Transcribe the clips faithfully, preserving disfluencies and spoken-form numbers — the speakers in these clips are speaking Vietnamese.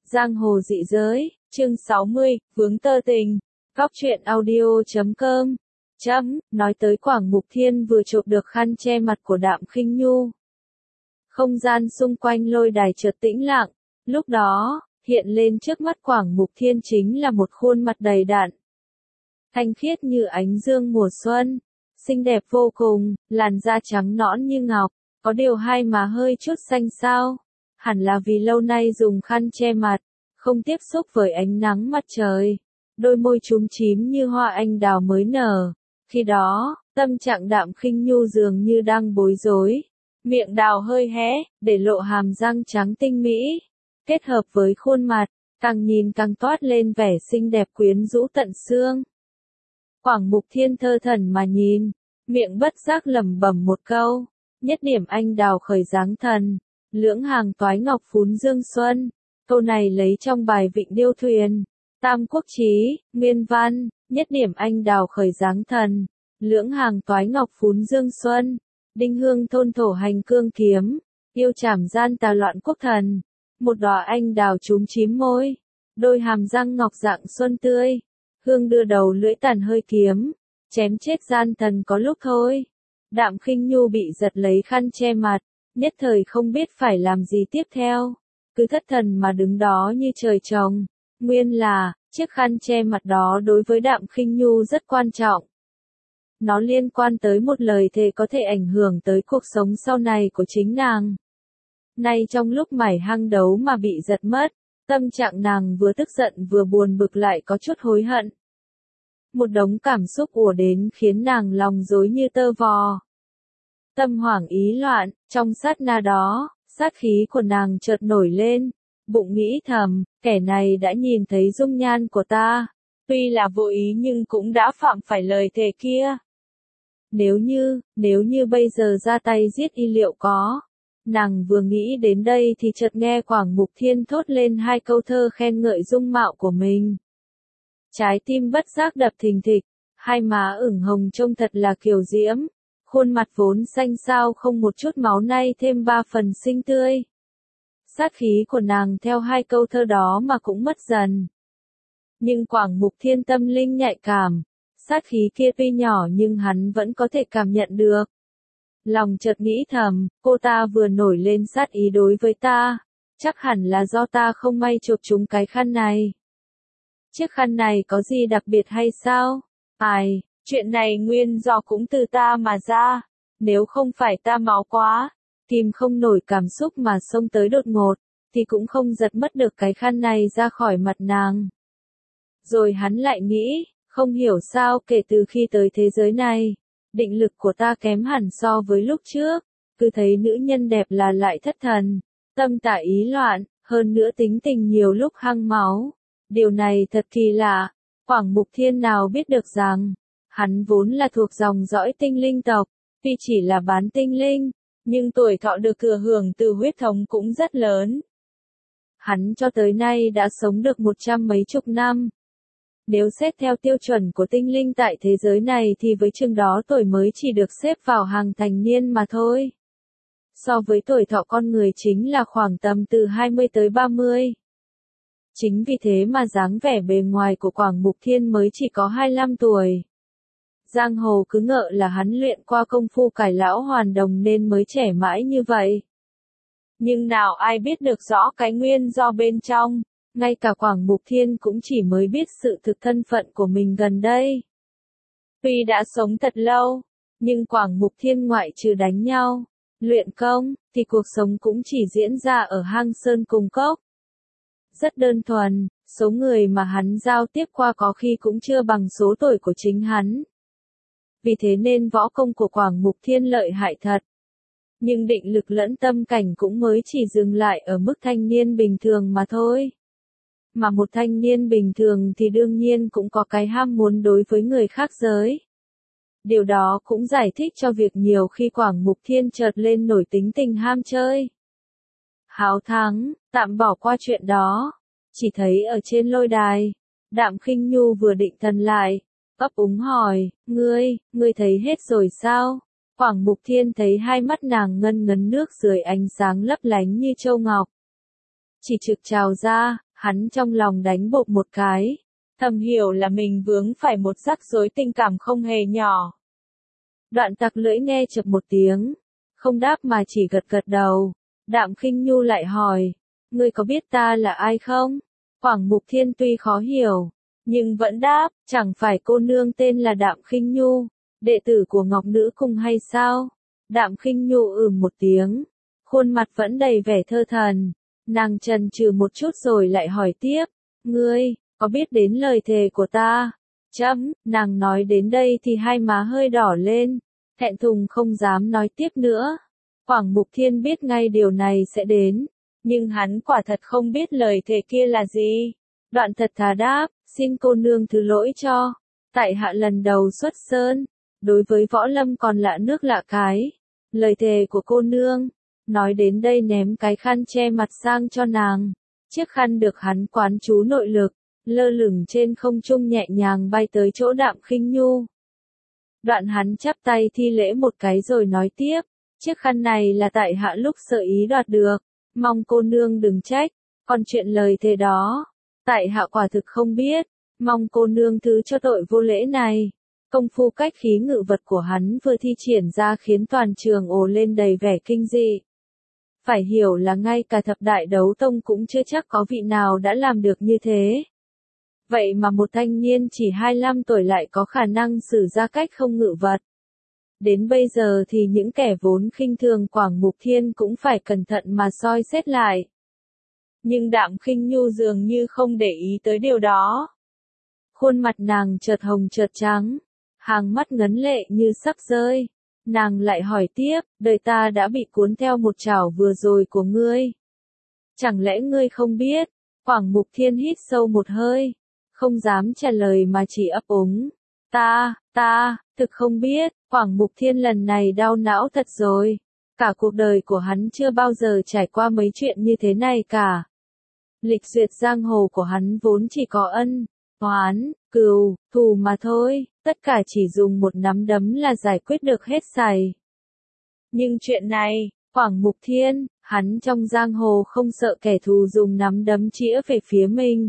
Giang hồ dị giới, chương sáu mươi, vướng tơ tình. Góc truyện audio chấm com. Chấm, nói tới Quảng Mục Thiên vừa chộp được khăn che mặt của Đạm Khinh Nhu. Không gian xung quanh lôi đài chợt tĩnh lặng, lúc đó, hiện lên trước mắt Quảng Mục Thiên chính là một khuôn mặt đầy đặn. Thanh khiết như ánh dương mùa xuân, xinh đẹp vô cùng, làn da trắng nõn như ngọc, có điều hai má hơi chút xanh xao. Hẳn là vì lâu nay dùng khăn che mặt, không tiếp xúc với ánh nắng mặt trời. Đôi môi chúm chím như hoa anh đào mới nở. Khi đó, tâm trạng Đạm Khinh Nhu dường như đang bối rối. Miệng đào hơi hé, để lộ hàm răng trắng tinh mỹ. Kết hợp với khuôn mặt, càng nhìn càng toát lên vẻ xinh đẹp quyến rũ tận xương. Quảng Mục Thiên thơ thẩn mà nhìn, miệng bất giác lẩm bẩm một câu. Nhất điểm anh đào khởi dáng thần, lưỡng hàng toái ngọc phún dương xuân. Câu này lấy trong bài Vịnh Điêu Thuyền. Tam Quốc Chí, nguyên văn, nhất điểm anh đào khởi dáng thần, lưỡng hàng toái ngọc phún dương xuân. Đinh hương thôn thổ hành cương kiếm, yêu trảm gian tà loạn quốc thần. Một đóa anh đào chúm chím môi, đôi hàm răng ngọc dạng xuân tươi. Hương đưa đầu lưỡi tàn hơi kiếm, chém chết gian thần có lúc thôi. Đạm Khinh Nhu bị giật lấy khăn che mặt, nhất thời không biết phải làm gì tiếp theo. Cứ thất thần mà đứng đó như trời trồng. Nguyên là, chiếc khăn che mặt đó đối với Đạm Khinh Nhu rất quan trọng. Nó liên quan tới một lời thề có thể ảnh hưởng tới cuộc sống sau này của chính nàng. Nay trong lúc mải hăng đấu mà bị giật mất, tâm trạng nàng vừa tức giận vừa buồn bực lại có chút hối hận. Một đống cảm xúc ùa đến khiến nàng lòng rối như tơ vò. Tâm hoảng ý loạn, trong sát na đó, sát khí của nàng chợt nổi lên, bụng nghĩ thầm, kẻ này đã nhìn thấy dung nhan của ta, tuy là vô ý nhưng cũng đã phạm phải lời thề kia. Nếu như, nếu như bây giờ ra tay giết y liệu có. Nàng vừa nghĩ đến đây thì chợt nghe Quảng Mục Thiên thốt lên hai câu thơ khen ngợi dung mạo của mình. Trái tim bất giác đập thình thịch, hai má ửng hồng trông thật là kiều diễm. Khuôn mặt vốn xanh xao không một chút máu nay thêm ba phần xinh tươi. Sát khí của nàng theo hai câu thơ đó mà cũng mất dần. Nhưng Quảng Mục Thiên tâm linh nhạy cảm, sát khí kia tuy nhỏ nhưng hắn vẫn có thể cảm nhận được. Lòng chợt nghĩ thầm, cô ta vừa nổi lên sát ý đối với ta, chắc hẳn là do ta không may chộp trúng cái khăn này. Chiếc khăn này có gì đặc biệt hay sao? Ai, chuyện này nguyên do cũng từ ta mà ra, nếu không phải ta máu quá, kìm không nổi cảm xúc mà xông tới đột ngột, thì cũng không giật mất được cái khăn này ra khỏi mặt nàng. Rồi hắn lại nghĩ, không hiểu sao kể từ khi tới thế giới này, định lực của ta kém hẳn so với lúc trước, cứ thấy nữ nhân đẹp là lại thất thần, tâm tả ý loạn, hơn nữa tính tình nhiều lúc hăng máu. Điều này thật kỳ lạ, Quảng Mục Thiên nào biết được rằng, hắn vốn là thuộc dòng dõi tinh linh tộc, tuy chỉ là bán tinh linh, nhưng tuổi thọ được thừa hưởng từ huyết thống cũng rất lớn. Hắn cho tới nay đã sống được một trăm mấy chục năm. Nếu xét theo tiêu chuẩn của tinh linh tại thế giới này thì với chừng đó tuổi mới chỉ được xếp vào hàng thành niên mà thôi. So với tuổi thọ con người chính là khoảng tầm từ hai mươi tới ba mươi. Chính vì thế mà dáng vẻ bề ngoài của Quảng Mục Thiên mới chỉ có hai mươi lăm tuổi. Giang hồ cứ ngỡ là hắn luyện qua công phu cải lão hoàn đồng nên mới trẻ mãi như vậy. Nhưng nào ai biết được rõ cái nguyên do bên trong, ngay cả Quảng Mục Thiên cũng chỉ mới biết sự thực thân phận của mình gần đây. Tuy đã sống thật lâu, nhưng Quảng Mục Thiên ngoại trừ đánh nhau, luyện công, thì cuộc sống cũng chỉ diễn ra ở hang sơn cùng cốc. Rất đơn thuần, số người mà hắn giao tiếp qua có khi cũng chưa bằng số tuổi của chính hắn. Vì thế nên võ công của Quảng Mục Thiên lợi hại thật. Nhưng định lực lẫn tâm cảnh cũng mới chỉ dừng lại ở mức thanh niên bình thường mà thôi. Mà một thanh niên bình thường thì đương nhiên cũng có cái ham muốn đối với người khác giới. Điều đó cũng giải thích cho việc nhiều khi Quảng Mục Thiên chợt lên nổi tính tình ham chơi. Háo thắng, tạm bỏ qua chuyện đó. Chỉ thấy ở trên lôi đài, Đạm Khinh Nhu vừa định thần lại, ấp úng hỏi, ngươi, ngươi thấy hết rồi sao? Quảng Mục Thiên thấy hai mắt nàng ngân ngấn nước dưới ánh sáng lấp lánh như châu ngọc. Chỉ trực trào ra, Hắn trong lòng đánh bột một cái, thầm hiểu là mình vướng phải một rắc rối tình cảm không hề nhỏ. Đoạn tặc lưỡi nghe chập một tiếng, không đáp mà chỉ gật gật đầu. Đạm Khinh Nhu lại hỏi, ngươi có biết ta là ai không? Quảng Mục Thiên tuy khó hiểu, nhưng vẫn đáp, chẳng phải cô nương tên là Đạm Khinh Nhu, đệ tử của Ngọc Nữ Cung hay sao? Đạm Khinh Nhu ừm một tiếng, khuôn mặt vẫn đầy vẻ thơ thần. Nàng chần chừ một chút rồi lại hỏi tiếp, ngươi, có biết đến lời thề của ta? Chấm, nàng nói đến đây thì hai má hơi đỏ lên, thẹn thùng không dám nói tiếp nữa. Quảng Mục Thiên biết ngay điều này sẽ đến, nhưng hắn quả thật không biết lời thề kia là gì. Đoạn thật thà đáp, xin cô nương thứ lỗi cho, tại hạ lần đầu xuất sơn, đối với võ lâm còn lạ nước lạ cái. Lời thề của cô nương. Nói đến đây ném cái khăn che mặt sang cho nàng. Chiếc khăn được hắn quán chú nội lực, lơ lửng trên không trung nhẹ nhàng bay tới chỗ Đạm Khinh Nhu. Đoạn hắn chắp tay thi lễ một cái rồi nói tiếp, chiếc khăn này là tại hạ lúc sợ ý đoạt được, mong cô nương đừng trách, còn chuyện lời thề đó, tại hạ quả thực không biết, mong cô nương thứ cho tội vô lễ này. Công phu cách khí ngự vật của hắn vừa thi triển ra khiến toàn trường ồ lên đầy vẻ kinh dị. Phải hiểu là ngay cả thập đại đấu tông cũng chưa chắc có vị nào đã làm được như thế. Vậy mà một thanh niên chỉ hai mươi lăm tuổi lại có khả năng sử ra cách không ngự vật. Đến bây giờ thì những kẻ vốn khinh thường Quảng Mục Thiên cũng phải cẩn thận mà soi xét lại. Nhưng Đạm Khinh Nhu dường như không để ý tới điều đó. Khuôn mặt nàng chợt hồng chợt trắng, hàng mắt ngấn lệ như sắp rơi. Nàng lại hỏi tiếp, đời ta đã bị cuốn theo một chảo vừa rồi của ngươi. Chẳng lẽ ngươi không biết? Quảng Mục Thiên hít sâu một hơi, không dám trả lời mà chỉ ấp úng. Ta, ta, thực không biết. Quảng Mục Thiên lần này đau não thật rồi. Cả cuộc đời của hắn chưa bao giờ trải qua mấy chuyện như thế này cả. Lịch duyệt giang hồ của hắn vốn chỉ có ân, oán, cừu, thù mà thôi, tất cả chỉ dùng một nắm đấm là giải quyết được hết sạch. Nhưng chuyện này, Quảng Mục Thiên, hắn trong giang hồ không sợ kẻ thù dùng nắm đấm chĩa về phía mình.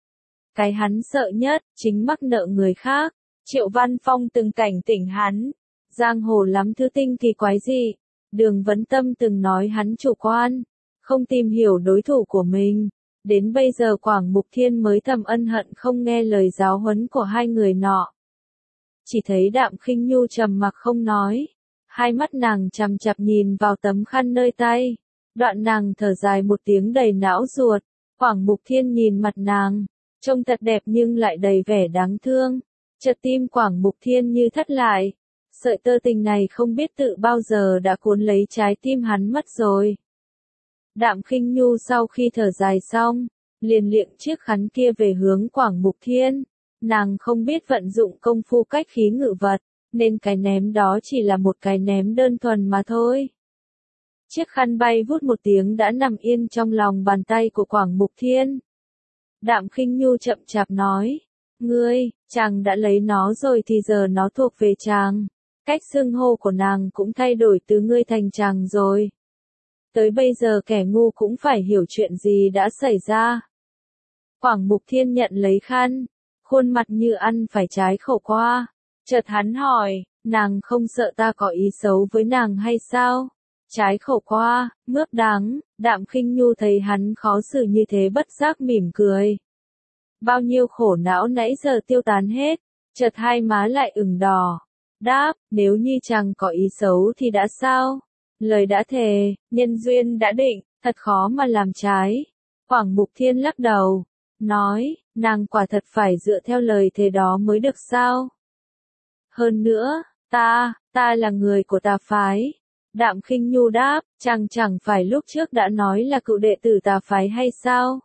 Cái hắn sợ nhất, chính mắc nợ người khác. Triệu Văn Phong từng cảnh tỉnh hắn, giang hồ lắm thứ tinh kỳ quái dị. Đường Vấn Tâm từng nói hắn chủ quan, không tìm hiểu đối thủ của mình. Đến bây giờ Quảng Mục Thiên mới thầm ân hận không nghe lời giáo huấn của hai người nọ. Chỉ thấy Đạm Khinh Nhu trầm mặc không nói, hai mắt nàng chằm chằm nhìn vào tấm khăn nơi tay. Đoạn nàng thở dài một tiếng đầy não ruột. Quảng Mục Thiên nhìn mặt nàng, trông thật đẹp nhưng lại đầy vẻ đáng thương. Chợt tim Quảng Mục Thiên như thắt lại. Sợi tơ tình này không biết tự bao giờ đã cuốn lấy trái tim hắn mất rồi. Đạm Khinh Nhu sau khi thở dài xong, liền liệng chiếc khăn kia về hướng Quảng Mục Thiên. Nàng không biết vận dụng công phu cách khí ngự vật, nên cái ném đó chỉ là một cái ném đơn thuần mà thôi. Chiếc khăn bay vút một tiếng đã nằm yên trong lòng bàn tay của Quảng Mục Thiên. Đạm Khinh Nhu chậm chạp nói, ngươi, chàng đã lấy nó rồi thì giờ nó thuộc về chàng. Cách xưng hô của nàng cũng thay đổi từ ngươi thành chàng rồi. Tới bây giờ kẻ ngu cũng phải hiểu chuyện gì đã xảy ra. Quảng Mục Thiên nhận lấy khăn, khuôn mặt như ăn phải trái khổ qua. Chợt hắn hỏi, nàng không sợ ta có ý xấu với nàng hay sao? Trái khổ qua, mướp đắng. Đạm Khinh Nhu thấy hắn khó xử như thế bất giác mỉm cười. Bao nhiêu khổ não nãy giờ tiêu tán hết, chợt hai má lại ửng đỏ. Đáp, nếu như chàng có ý xấu thì đã sao? Lời đã thề, nhân duyên đã định, thật khó mà làm trái. Quảng Mục Thiên lắc đầu, nói, nàng quả thật phải dựa theo lời thề đó mới được sao? Hơn nữa, ta, ta là người của tà phái. Đạm Khinh Nhu đáp, chàng chẳng phải lúc trước đã nói là cựu đệ tử tà phái hay sao?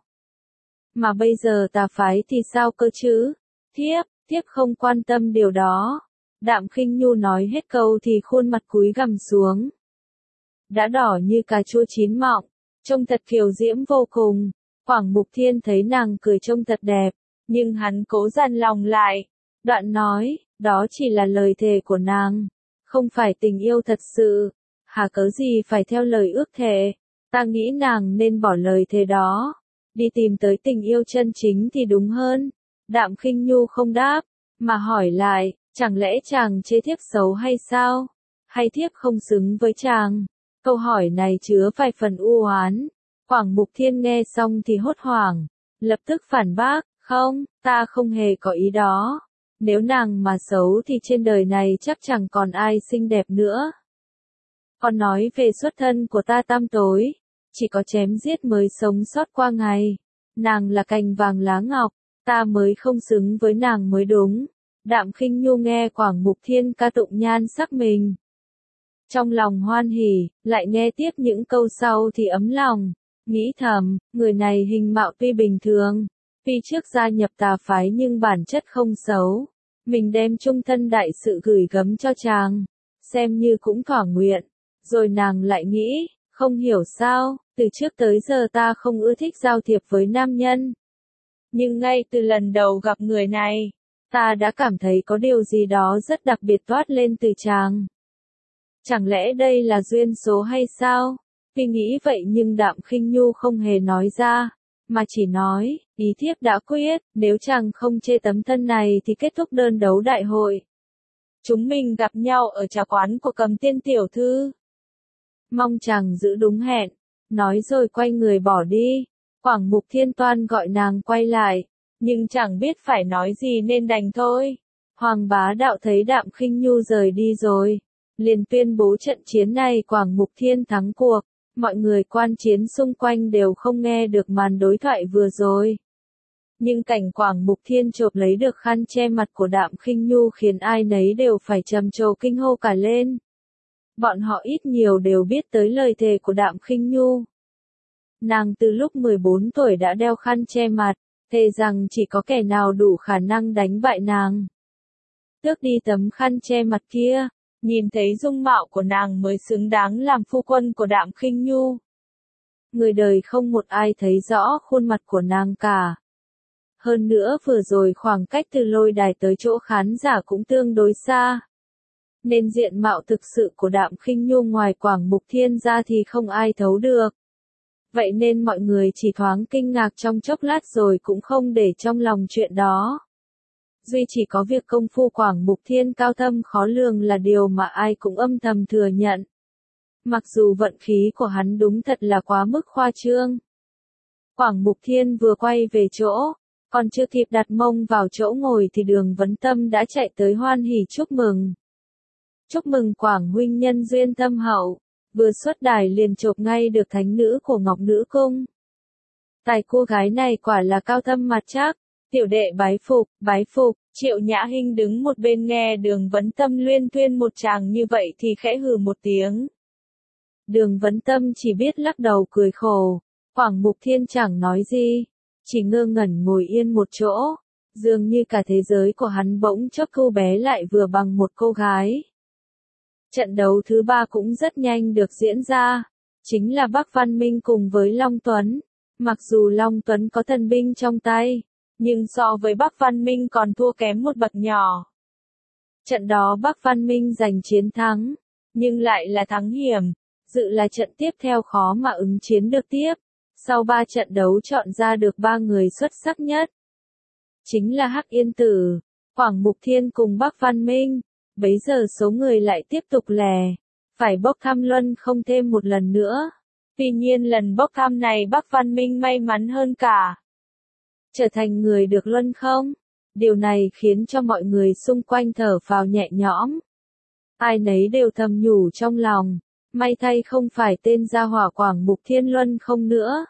Mà bây giờ tà phái thì sao cơ chứ? Thiếp, thiếp không quan tâm điều đó. Đạm Khinh Nhu nói hết câu thì khuôn mặt cúi gằm xuống. Đã đỏ như cà chua chín mọng, trông thật kiều diễm vô cùng. Quảng Mục Thiên thấy nàng cười trông thật đẹp, nhưng hắn cố dằn lòng lại. Đoạn nói, đó chỉ là lời thề của nàng, không phải tình yêu thật sự. Hà cớ gì phải theo lời ước thề, ta nghĩ nàng nên bỏ lời thề đó. đi tìm tới tình yêu chân chính thì đúng hơn. Đạm Khinh Nhu không đáp, mà hỏi lại, chẳng lẽ chàng chê thiếp xấu hay sao? Hay thiếp không xứng với chàng? Câu hỏi này chứa vài phần u oán. Quảng Mục Thiên nghe xong thì hốt hoảng, lập tức phản bác, không, ta không hề có ý đó. Nếu nàng mà xấu thì trên đời này chắc chẳng còn ai xinh đẹp nữa. Còn nói về xuất thân của ta tăm tối, chỉ có chém giết mới sống sót qua ngày. Nàng là cành vàng lá ngọc, ta mới không xứng với nàng mới đúng. Đạm Khinh Nhu nghe Quảng Mục Thiên ca tụng nhan sắc mình, trong lòng hoan hỉ, lại nghe tiếp những câu sau thì ấm lòng, nghĩ thầm, người này hình mạo tuy bình thường, tuy trước gia nhập tà phái nhưng bản chất không xấu. Mình đem chung thân đại sự gửi gắm cho chàng, xem như cũng thỏa nguyện. Rồi nàng lại nghĩ, không hiểu sao, từ trước tới giờ ta không ưa thích giao thiệp với nam nhân. Nhưng ngay từ lần đầu gặp người này, ta đã cảm thấy có điều gì đó rất đặc biệt toát lên từ chàng. Chẳng lẽ đây là duyên số hay sao? Tuy nghĩ vậy nhưng Đạm Khinh Nhu không hề nói ra, mà chỉ nói, ý thiếp đã quyết, nếu chàng không chê tấm thân này thì kết thúc đơn đấu đại hội. Chúng mình gặp nhau ở trà quán của Cầm Tiên tiểu thư. Mong chàng giữ đúng hẹn, nói rồi quay người bỏ đi. Quảng Mục Thiên toan gọi nàng quay lại, nhưng chẳng biết phải nói gì nên đành thôi. Hoàng Bá Đạo thấy Đạm Khinh Nhu rời đi rồi, liền tuyên bố trận chiến này Quảng Mục Thiên thắng cuộc. Mọi người quan chiến xung quanh đều không nghe được màn đối thoại vừa rồi. Nhưng cảnh Quảng Mục Thiên chộp lấy được khăn che mặt của Đạm Khinh Nhu khiến ai nấy đều phải trầm trồ kinh hô cả lên. Bọn họ ít nhiều đều biết tới lời thề của Đạm Khinh Nhu. Nàng từ lúc mười bốn tuổi đã đeo khăn che mặt, thề rằng chỉ có kẻ nào đủ khả năng đánh bại nàng. Tước đi tấm khăn che mặt kia, nhìn thấy dung mạo của nàng mới xứng đáng làm phu quân của Đạm Khinh Nhu. Người đời không một ai thấy rõ khuôn mặt của nàng cả. Hơn nữa vừa rồi khoảng cách từ lôi đài tới chỗ khán giả cũng tương đối xa. Nên diện mạo thực sự của Đạm Khinh Nhu ngoài Quảng Mục Thiên ra thì không ai thấu được. Vậy nên mọi người chỉ thoáng kinh ngạc trong chốc lát rồi cũng không để trong lòng chuyện đó. Duy chỉ có việc công phu Quảng Mục Thiên cao thâm khó lường là điều mà ai cũng âm thầm thừa nhận. Mặc dù vận khí của hắn đúng thật là quá mức khoa trương. Quảng Mục Thiên vừa quay về chỗ, còn chưa kịp đặt mông vào chỗ ngồi thì Đường Vấn Tâm đã chạy tới hoan hỉ chúc mừng. Chúc mừng Quảng huynh nhân duyên thâm hậu, vừa xuất đài liền chộp ngay được thánh nữ của Ngọc Nữ Cung. Tài cô gái này quả là cao thâm mặt chắc. Tiểu đệ bái phục, bái phục. Triệu Nhã Hinh đứng một bên nghe Đường Vấn Tâm luyên thuyên một tràng như vậy thì khẽ hừ một tiếng. Đường Vấn Tâm chỉ biết lắc đầu cười khổ. Quảng Mục Thiên chẳng nói gì, chỉ ngơ ngẩn ngồi yên một chỗ, dường như cả thế giới của hắn bỗng chốc thu bé lại vừa bằng một cô gái. Trận đấu thứ ba cũng rất nhanh được diễn ra, chính là Bắc Văn Minh cùng với Long Tuấn. Mặc dù Long Tuấn có thần binh trong tay, nhưng so với Bắc Văn Minh còn thua kém một bậc nhỏ. Trận đó Bắc Văn Minh giành chiến thắng, nhưng lại là thắng hiểm, dự là trận tiếp theo khó mà ứng chiến được tiếp. Sau ba trận đấu chọn ra được ba người xuất sắc nhất, chính là Hắc Yên Tử, Quảng Mục Thiên cùng Bắc Văn Minh. Bấy giờ số người lại tiếp tục lè, phải bốc thăm luân không thêm một lần nữa. Tuy nhiên lần bốc thăm này Bắc Văn Minh may mắn hơn cả, trở thành người được luân không. Điều này khiến cho mọi người xung quanh thở phào nhẹ nhõm. Ai nấy đều thầm nhủ trong lòng, may thay không phải tên gia hỏa Quảng Mục Thiên luân không nữa.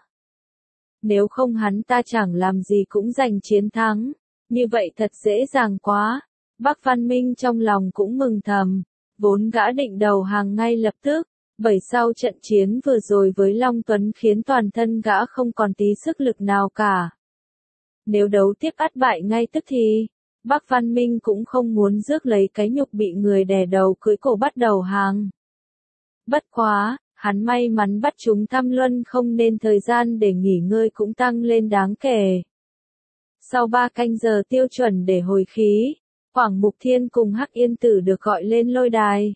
Nếu không hắn ta chẳng làm gì cũng giành chiến thắng, như vậy thật dễ dàng quá. Bắc Văn Minh trong lòng cũng mừng thầm, vốn gã định đầu hàng ngay lập tức, bởi sau trận chiến vừa rồi với Long Tuấn khiến toàn thân gã không còn tí sức lực nào cả. Nếu đấu tiếp ắt bại ngay tức thì, Bắc Văn Minh cũng không muốn rước lấy cái nhục bị người đè đầu cưỡi cổ bắt đầu hàng. Bất quá, hắn may mắn bắt chúng thăm luân không nên thời gian để nghỉ ngơi cũng tăng lên đáng kể. Sau ba canh giờ tiêu chuẩn để hồi khí, Quảng Mục Thiên cùng Hắc Yên Tử được gọi lên lôi đài.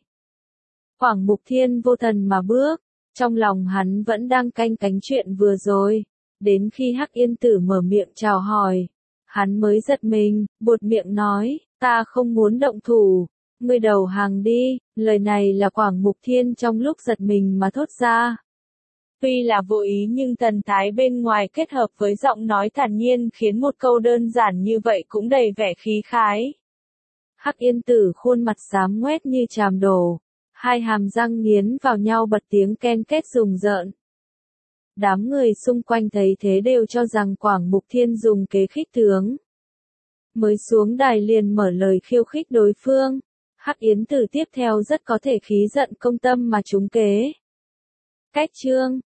Quảng Mục Thiên vô thần mà bước, trong lòng hắn vẫn đang canh cánh chuyện vừa rồi. Đến khi Hắc Yên Tử mở miệng chào hỏi, hắn mới giật mình, buột miệng nói, ta không muốn động thủ, ngươi đầu hàng đi, lời này là Quảng Mục Thiên trong lúc giật mình mà thốt ra. Tuy là vô ý nhưng thần thái bên ngoài kết hợp với giọng nói thản nhiên khiến một câu đơn giản như vậy cũng đầy vẻ khí khái. Hắc Yên Tử khuôn mặt xám ngoét như chàm đổ, hai hàm răng nghiến vào nhau bật tiếng ken két rùng rợn. Đám người xung quanh thấy thế đều cho rằng Quảng Mục Thiên dùng kế khích tướng. Mới xuống đài liền mở lời khiêu khích đối phương. Hắc Yến Tử tiếp theo rất có thể khí giận công tâm mà trúng kế. Cách chương